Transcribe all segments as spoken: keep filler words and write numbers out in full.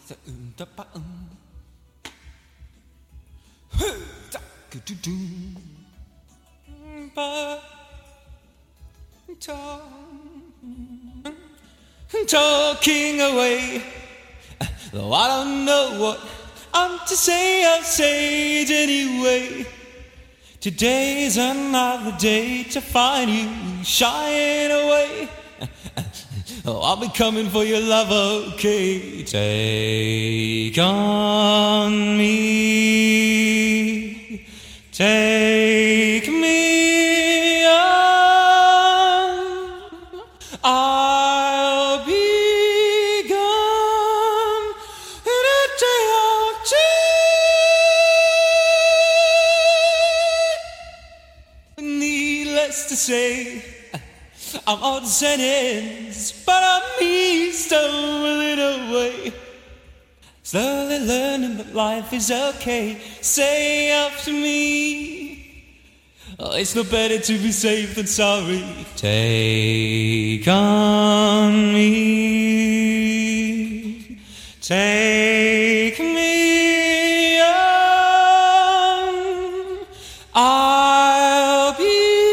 the um da ba um. Da do do do. Ba ta. Talking away, though I don't know what I'm to say, I'll say it anyway. Today's another day to find you shying away. Oh, I'll be coming for your love, okay? Take on me, take me on. I'll be gone in a day or two. Needless to say, I'm on sentence, but I'm me stumbling away. Slowly learning that life is okay. Say after me, oh, it's no better to be safe than sorry. Take on me, take me on. I'll be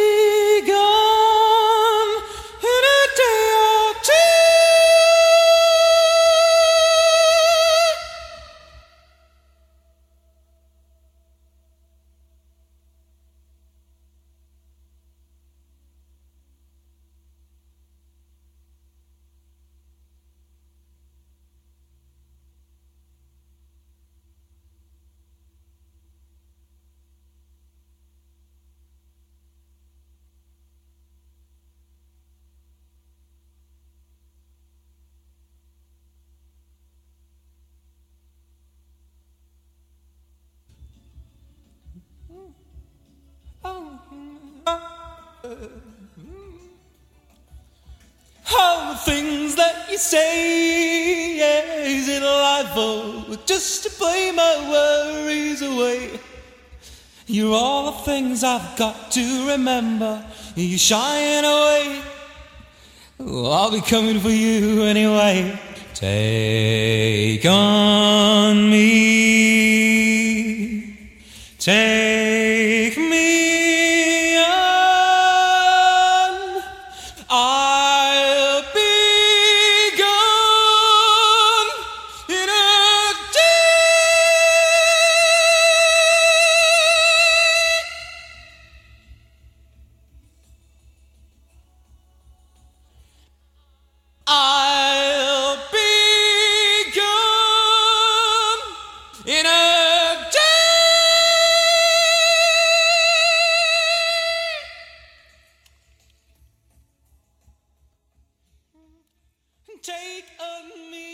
all the things that you say, yeah, is it life or just to play my worries away? You're all the things I've got to remember. You're shying away. Oh, I'll be coming for you anyway. Take on me, take me on. I'll be gone in a I'll be gone in a day. Take on me.